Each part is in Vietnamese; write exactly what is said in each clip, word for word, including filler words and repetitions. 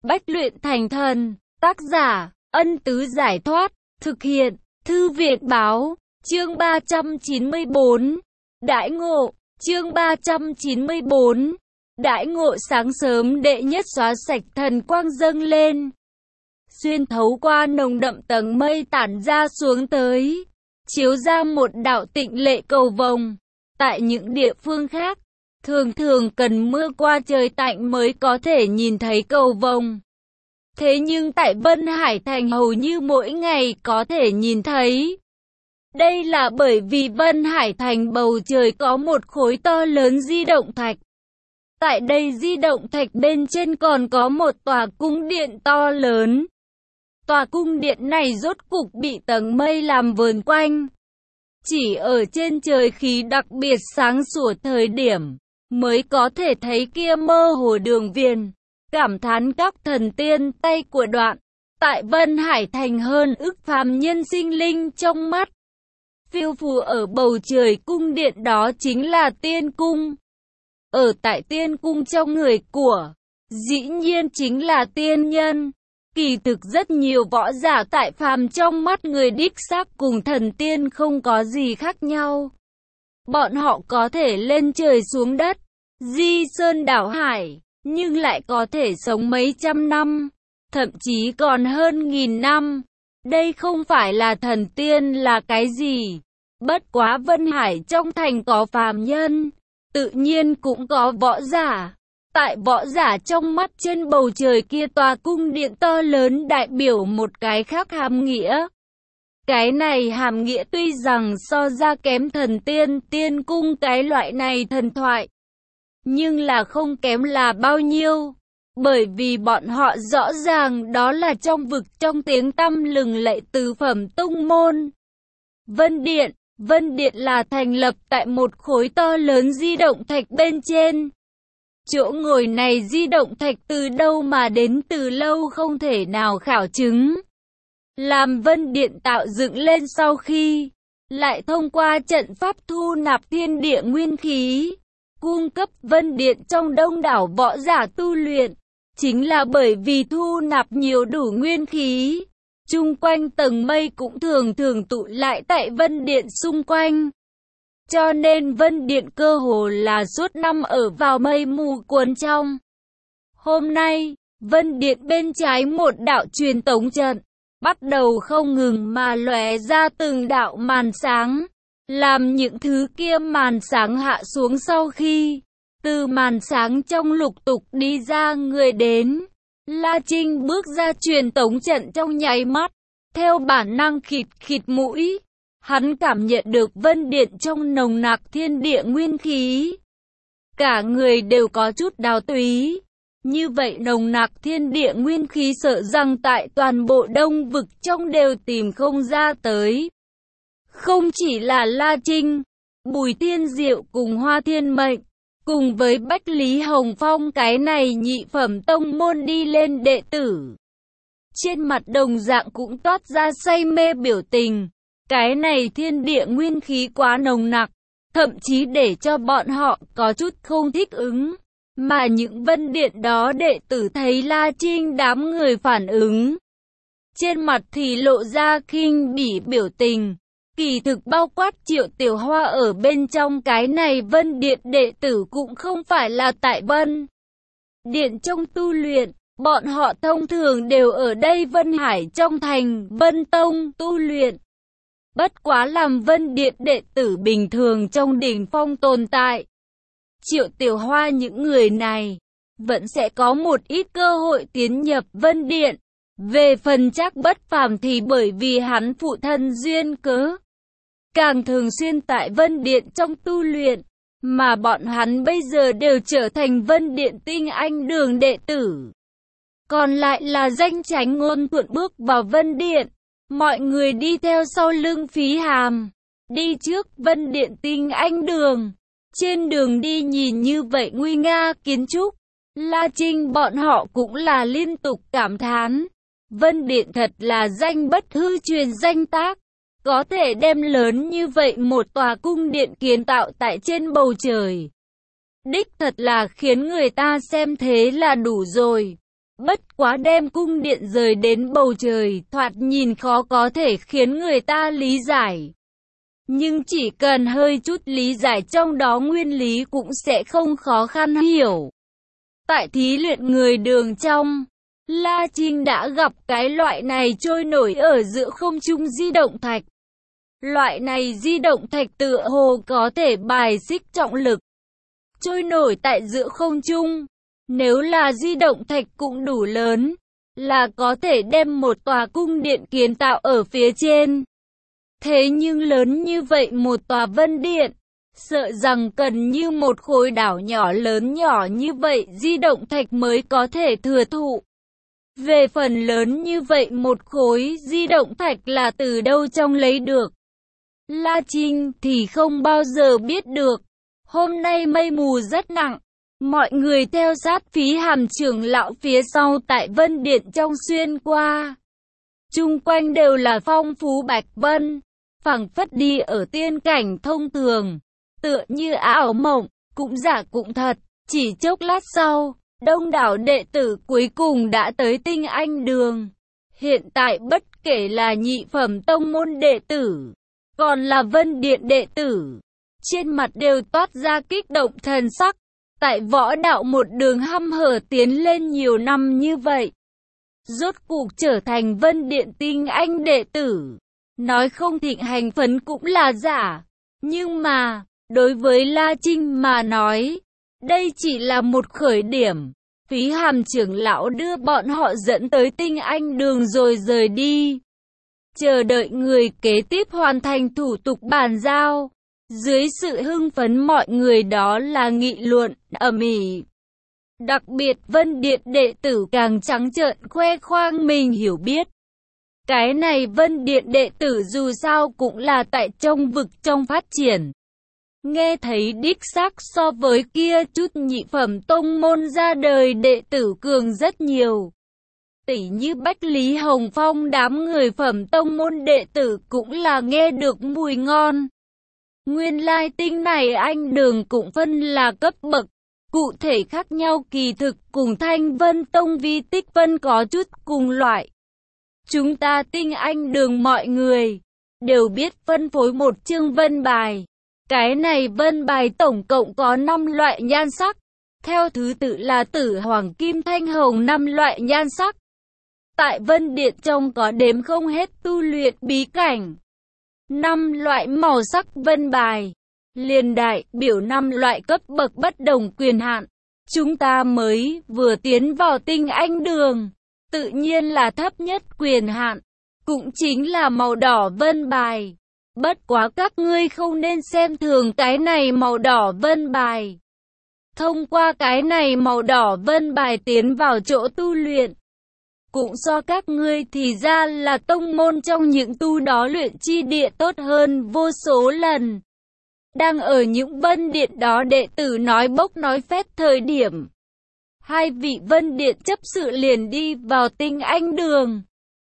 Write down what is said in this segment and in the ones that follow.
Bách luyện thành thần. Tác giả, Ân Tứ Giải Thoát. Thực hiện, Thư Việt Báo. Chương ba trăm chín mươi bốn. Đãi ngộ. Chương ba trăm chín mươi bốn. Đãi ngộ. Sáng sớm đệ nhất xóa sạch thần quang dâng lên, xuyên thấu qua nồng đậm tầng mây tản ra xuống tới, chiếu ra một đạo tịnh lệ cầu vồng. Tại những địa phương khác, thường thường cần mưa qua trời tạnh mới có thể nhìn thấy cầu vồng. Thế nhưng tại Vân Hải Thành hầu như mỗi ngày có thể nhìn thấy. Đây là bởi vì Vân Hải Thành bầu trời có một khối to lớn di động thạch. Tại đây di động thạch bên trên còn có một tòa cung điện to lớn. Tòa cung điện này rốt cục bị tầng mây làm vờn quanh. Chỉ ở trên trời khí đặc biệt sáng sủa thời điểm, mới có thể thấy kia mơ hồ đường viền. Cảm thán các thần tiên tay của Đoạn. Tại Vân Hải Thành hơn ức phàm nhân sinh linh trong mắt. Phiêu phù ở bầu trời cung điện đó chính là tiên cung. Ở tại tiên cung trong người của, dĩ nhiên chính là tiên nhân. Kỳ thực rất nhiều võ giả tại phàm trong mắt người đích xác cùng thần tiên không có gì khác nhau. Bọn họ có thể lên trời xuống đất, di sơn đảo hải, nhưng lại có thể sống mấy trăm năm, thậm chí còn hơn nghìn năm. Đây không phải là thần tiên là cái gì. Bất quá Vân Hải trong thành có phàm nhân, tự nhiên cũng có võ giả. Tại võ giả trong mắt, trên bầu trời kia tòa cung điện to lớn đại biểu một cái khác hàm nghĩa. Cái này hàm nghĩa tuy rằng so ra kém thần tiên tiên cung cái loại này thần thoại, nhưng là không kém là bao nhiêu. Bởi vì bọn họ rõ ràng đó là trong vực trong tiếng tăm lừng lẫy tứ phẩm tông môn. Vân Điện. Vân Điện là thành lập tại một khối to lớn di động thạch bên trên. Chỗ ngồi này di động thạch từ đâu mà đến từ lâu không thể nào khảo chứng. Làm Vân Điện tạo dựng lên sau khi, lại thông qua trận pháp thu nạp thiên địa nguyên khí, cung cấp Vân Điện trong đông đảo võ giả tu luyện. Chính là bởi vì thu nạp nhiều đủ nguyên khí, chung quanh tầng mây cũng thường thường tụ lại tại Vân Điện xung quanh. Cho nên Vân Điện cơ hồ là suốt năm ở vào mây mù cuốn trong. Hôm nay, Vân Điện bên trái một đạo truyền tống trận, bắt đầu không ngừng mà lóe ra từng đạo màn sáng. Làm những thứ kia màn sáng hạ xuống sau khi, từ màn sáng trong lục tục đi ra người đến. La Trinh bước ra truyền tống trận trong nháy mắt, theo bản năng khịt khịt mũi. Hắn cảm nhận được Vân Điện trong nồng nặc thiên địa nguyên khí. Cả người đều có chút đau túy. Như vậy nồng nặc thiên địa nguyên khí sợ rằng tại toàn bộ đông vực trong đều tìm không ra tới. Không chỉ là La Trinh, Bùi Thiên Diệu cùng Hoa Thiên Mệnh, cùng với Bách Lý Hồng Phong cái này nhị phẩm tông môn đi lên đệ tử, trên mặt đồng dạng cũng toát ra say mê biểu tình. Cái này thiên địa nguyên khí quá nồng nặc, thậm chí để cho bọn họ có chút không thích ứng. Mà những Vân Điện đó đệ tử thấy La Trinh đám người phản ứng, trên mặt thì lộ ra khinh bỉ biểu tình. Kỳ thực bao quát Triệu Tiểu Hoa ở bên trong cái này Vân Điện đệ tử cũng không phải là tại Vân Điện trong tu luyện. Bọn họ thông thường đều ở đây Vân Hải trong thành Vân Tông tu luyện. Bất quá làm Vân Điện đệ tử bình thường trong đỉnh phong tồn tại. Triệu Tiểu Hoa những người này vẫn sẽ có một ít cơ hội tiến nhập Vân Điện. Về phần Trác Bất Phàm thì bởi vì hắn phụ thân duyên cớ, càng thường xuyên tại Vân Điện trong tu luyện, mà bọn hắn bây giờ đều trở thành Vân Điện tinh anh đường đệ tử. Còn lại là Danh Chánh Ngôn thuận bước vào Vân Điện. Mọi người đi theo sau lưng Phí Hàm, đi trước Vân Điện tinh anh đường. Trên đường đi nhìn như vậy nguy nga kiến trúc, La Trinh bọn họ cũng là liên tục cảm thán. Vân Điện thật là danh bất hư truyền danh tác, có thể đem lớn như vậy một tòa cung điện kiến tạo tại trên bầu trời. Đích thật là khiến người ta xem thế là đủ rồi. Bất quá đem cung điện rời đến bầu trời, thoạt nhìn khó có thể khiến người ta lý giải. Nhưng chỉ cần hơi chút lý giải trong đó nguyên lý cũng sẽ không khó khăn hiểu. Tại thí luyện người đường trong, La Trinh đã gặp cái loại này trôi nổi ở giữa không trung di động thạch. Loại này di động thạch tựa hồ có thể bài xích trọng lực. Trôi nổi tại giữa không trung, nếu là di động thạch cũng đủ lớn, là có thể đem một tòa cung điện kiến tạo ở phía trên. Thế nhưng lớn như vậy một tòa vân điện, sợ rằng cần như một khối đảo nhỏ lớn nhỏ như vậy di động thạch mới có thể thừa thụ. Về phần lớn như vậy một khối di động thạch là từ đâu trong lấy được, La Trinh thì không bao giờ biết được. Hôm nay mây mù rất nặng, mọi người theo sát Phí Hàm trưởng lão phía sau tại Vân Điện trong xuyên qua. Chung quanh đều là phong phú bạch vân, phảng phất đi ở tiên cảnh thông thường, tựa như ảo mộng, cũng giả cũng thật. Chỉ chốc lát sau, đông đảo đệ tử cuối cùng đã tới Tinh Anh Đường. Hiện tại bất kể là nhị phẩm tông môn đệ tử, còn là Vân Điện đệ tử, trên mặt đều toát ra kích động thần sắc. Tại võ đạo một đường hăm hở tiến lên nhiều năm như vậy, rốt cuộc trở thành Vân Điện Tinh Anh đệ tử, nói không thịnh hành phấn cũng là giả. Nhưng mà, đối với La Trinh mà nói, đây chỉ là một khởi điểm. Phí Hàm trưởng lão đưa bọn họ dẫn tới Tinh Anh Đường rồi rời đi, chờ đợi người kế tiếp hoàn thành thủ tục bàn giao. Dưới sự hưng phấn mọi người đó là nghị luận ầm ĩ. Đặc biệt Vân Điện đệ tử càng trắng trợn khoe khoang mình hiểu biết. Cái này Vân Điện đệ tử dù sao cũng là tại trong vực trong phát triển. Nghe thấy đích xác so với kia chút nhị phẩm tông môn ra đời đệ tử cường rất nhiều. Tỷ như Bách Lý Hồng Phong đám người phẩm tông môn đệ tử cũng là nghe được mùi ngon. Nguyên lai Tinh này Anh Đường cũng phân là cấp bậc, cụ thể khác nhau kỳ thực cùng Thanh Vân Tông Vi Tích Vân có chút cùng loại. Chúng ta Tinh Anh Đường mọi người đều biết phân phối một chương vân bài. Cái này vân bài tổng cộng có năm loại nhan sắc, theo thứ tự là tử, hoàng, kim, thanh, hồng năm loại nhan sắc. Tại Vân Điện trong có đếm không hết tu luyện bí cảnh. Năm loại màu sắc vân bài, liền đại biểu năm loại cấp bậc bất đồng quyền hạn. Chúng ta mới vừa tiến vào Tinh Anh Đường, tự nhiên là thấp nhất quyền hạn, cũng chính là màu đỏ vân bài. Bất quá các ngươi không nên xem thường cái này màu đỏ vân bài. Thông qua cái này màu đỏ vân bài tiến vào chỗ tu luyện, cũng do các ngươi thì ra là tông môn trong những tu đó luyện chi địa tốt hơn vô số lần. Đang ở những Vân Điện đó đệ tử nói bốc nói phét thời điểm, hai vị Vân Điện chấp sự liền đi vào Tinh Anh Đường.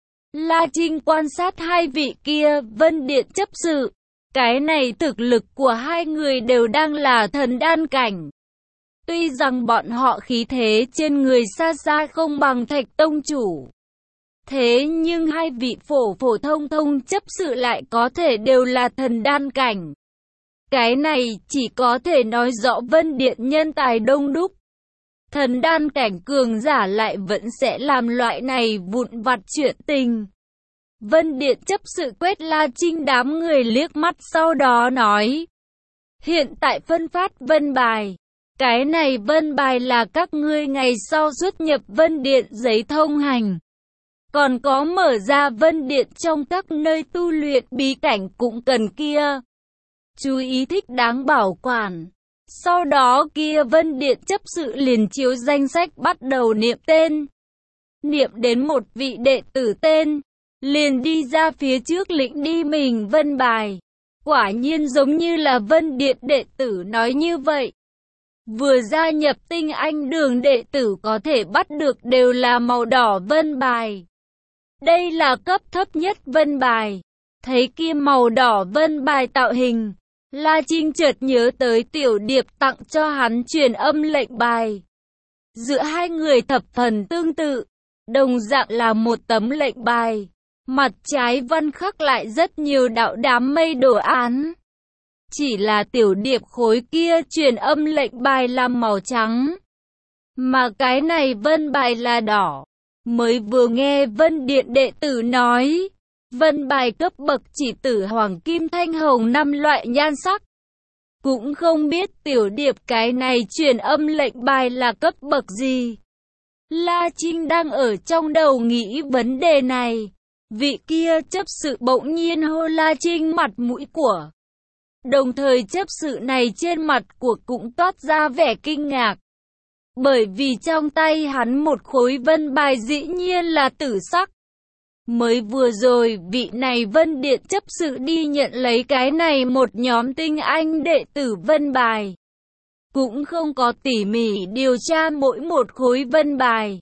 La Trinh quan sát hai vị kia Vân Điện chấp sự, cái này thực lực của hai người đều đang là thần đan cảnh. Tuy rằng bọn họ khí thế trên người xa xa không bằng Thạch Tông chủ, thế nhưng hai vị phổ phổ thông thông chấp sự lại có thể đều là thần đan cảnh. Cái này chỉ có thể nói rõ Vân Điện nhân tài đông đúc. Thần đan cảnh cường giả lại vẫn sẽ làm loại này vụn vặt chuyện tình. Vân Điện chấp sự quét La Trinh đám người liếc mắt sau đó nói: hiện tại phân phát vân bài. Cái này vân bài là các ngươi ngày sau xuất nhập Vân Điện giấy thông hành. Còn có mở ra Vân Điện trong các nơi tu luyện bí cảnh cũng cần kia. Chú ý thích đáng bảo quản. Sau đó kia Vân Điện chấp sự liền chiếu danh sách bắt đầu niệm tên. Niệm đến một vị đệ tử tên, liền đi ra phía trước lĩnh đi mình vân bài. Quả nhiên giống như là Vân Điện đệ tử nói như vậy. Vừa gia nhập Tinh Anh Đường đệ tử có thể bắt được đều là màu đỏ vân bài. Đây là cấp thấp nhất vân bài. Thấy kia màu đỏ vân bài tạo hình, La Trinh chợt nhớ tới Tiểu Điệp tặng cho hắn truyền âm lệnh bài. Giữa hai người thập phần tương tự, đồng dạng là một tấm lệnh bài. Mặt trái văn khắc lại rất nhiều đạo đám mây đồ án. Chỉ là tiểu điệp khối kia truyền âm lệnh bài là màu trắng, mà cái này vân bài là đỏ. Mới vừa nghe Vân Điện đệ tử nói, vân bài cấp bậc chỉ tử hoàng kim thanh hồng năm loại nhan sắc. Cũng không biết tiểu điệp cái này truyền âm lệnh bài là cấp bậc gì. La Trinh đang ở trong đầu nghĩ vấn đề này. Vị kia chấp sự bỗng nhiên hô La Trinh mặt mũi của. Đồng thời chấp sự này trên mặt của cũng toát ra vẻ kinh ngạc. Bởi vì trong tay hắn một khối vân bài dĩ nhiên là tử sắc. Mới vừa rồi vị này Vân Điện chấp sự đi nhận lấy cái này một nhóm tinh anh đệ tử vân bài. Cũng không có tỉ mỉ điều tra mỗi một khối vân bài,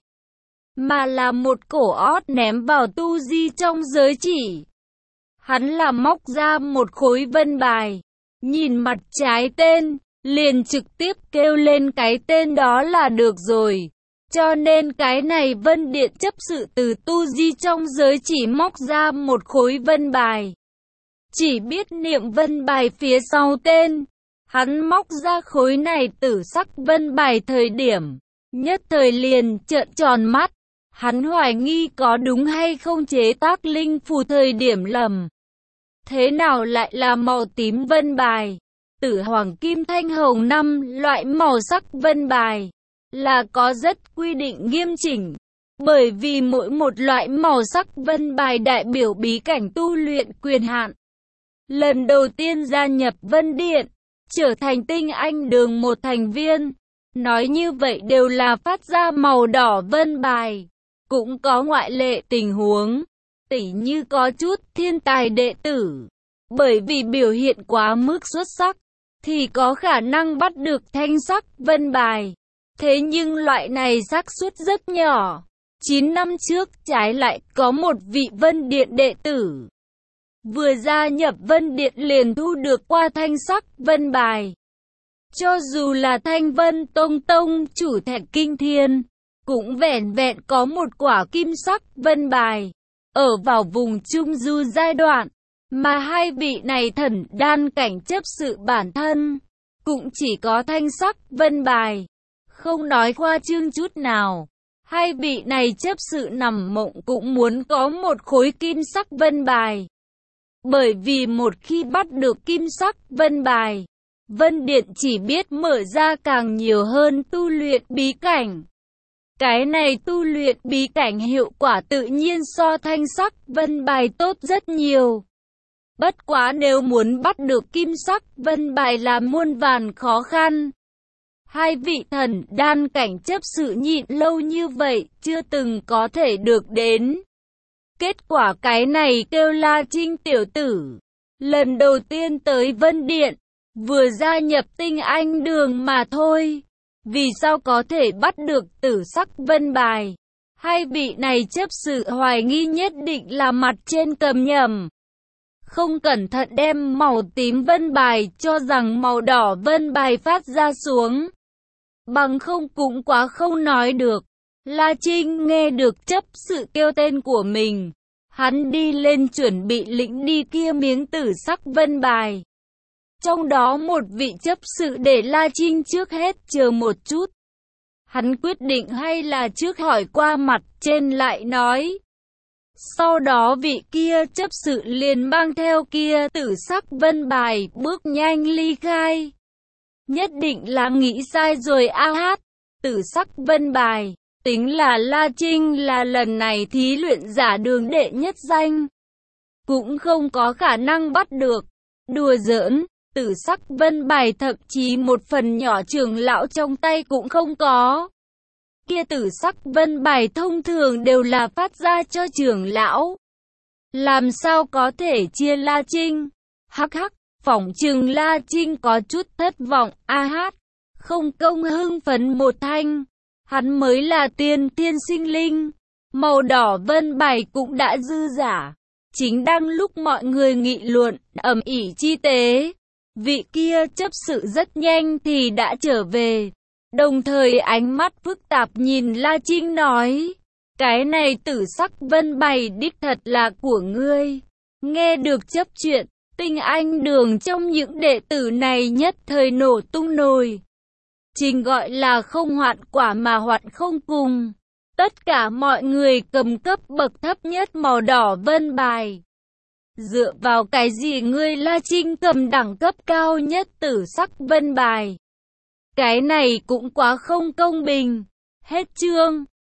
mà là một cổ ót ném vào tu di trong giới chỉ. Hắn là móc ra một khối vân bài, nhìn mặt trái tên, liền trực tiếp kêu lên cái tên đó là được rồi. Cho nên cái này Vân Điện chấp sự từ tu di trong giới chỉ móc ra một khối vân bài. Chỉ biết niệm vân bài phía sau tên. Hắn móc ra khối này tử sắc vân bài thời điểm, nhất thời liền trợn tròn mắt. Hắn hoài nghi có đúng hay không chế tác linh phù thời điểm lầm. Thế nào lại là màu tím vân bài? Tử hoàng kim thanh hồng năm loại màu sắc vân bài là có rất quy định nghiêm chỉnh. Bởi vì mỗi một loại màu sắc vân bài đại biểu bí cảnh tu luyện quyền hạn. Lần đầu tiên gia nhập Vân Điện, trở thành tinh anh đường một thành viên. Nói như vậy đều là phát ra màu đỏ vân bài. Cũng có ngoại lệ tình huống, tỉ như có chút thiên tài đệ tử. Bởi vì biểu hiện quá mức xuất sắc, thì có khả năng bắt được thanh sắc vân bài. Thế nhưng loại này xác suất rất nhỏ. chín năm trước trái lại có một vị Vân Điện đệ tử vừa gia nhập Vân Điện liền thu được qua thanh sắc vân bài. Cho dù là Thanh Vân Tông Tông chủ Thạch Kinh Thiên, cũng vẻn vẹn có một quả kim sắc vân bài. Ở vào vùng trung du giai đoạn, mà hai vị này thần đan cảnh chấp sự bản thân, cũng chỉ có thanh sắc vân bài. Không nói khoa trương chút nào, hai vị này chấp sự nằm mộng cũng muốn có một khối kim sắc vân bài. Bởi vì một khi bắt được kim sắc vân bài, Vân Điện chỉ biết mở ra càng nhiều hơn tu luyện bí cảnh. Cái này tu luyện bí cảnh hiệu quả tự nhiên so thanh sắc vân bài tốt rất nhiều. Bất quá nếu muốn bắt được kim sắc vân bài là muôn vàn khó khăn. Hai vị thần đan cảnh chấp sự nhịn lâu như vậy chưa từng có thể được đến. Kết quả cái này kêu La Trinh tiểu tử. Lần đầu tiên tới Vân Điện, vừa gia nhập tinh anh đường mà thôi. Vì sao có thể bắt được tử sắc vân bài? Hai vị này chấp sự hoài nghi nhất định là mặt trên cầm nhầm. Không cẩn thận đem màu tím vân bài cho rằng màu đỏ vân bài phát ra xuống. Bằng không cũng quá không nói được. La Trinh nghe được chấp sự kêu tên của mình. Hắn đi lên chuẩn bị lĩnh đi kia miếng tử sắc vân bài. Trong đó một vị chấp sự để La Trinh trước hết chờ một chút. Hắn quyết định hay là trước hỏi qua mặt trên lại nói. Sau đó vị kia chấp sự liền mang theo kia tử sắc vân bài bước nhanh ly khai. Nhất định là nghĩ sai rồi a hát. Tử sắc vân bài, tính là La Trinh là lần này thí luyện giả đường đệ nhất danh. Cũng không có khả năng bắt được. Đùa giỡn. Tử sắc vân bài thậm chí một phần nhỏ trưởng lão trong tay cũng không có. Kia tử sắc vân bài thông thường đều là phát ra cho trưởng lão. Làm sao có thể chia La Trinh? Hắc hắc, phỏng chừng La Trinh có chút thất vọng, a hát. Không công hưng phấn một thanh. Hắn mới là tiên tiên sinh linh. Màu đỏ vân bài cũng đã dư giả. Chính đang lúc mọi người nghị luận, ầm ĩ chi tế. Vị kia chấp sự rất nhanh thì đã trở về. Đồng thời ánh mắt phức tạp nhìn La Trinh nói, cái này Tử Sắc Vân Bài đích thật là của ngươi. Nghe được chấp chuyện, Tinh Anh Đường trong những đệ tử này nhất thời nổ tung nồi. Trình gọi là không hoạn quả mà hoạn không cùng. Tất cả mọi người cầm cấp bậc thấp nhất màu đỏ vân bài. Dựa vào cái gì ngươi La Trinh cầm đẳng cấp cao nhất Tử Sắc Vân Bài? Cái này cũng quá không công bình. Hết chương.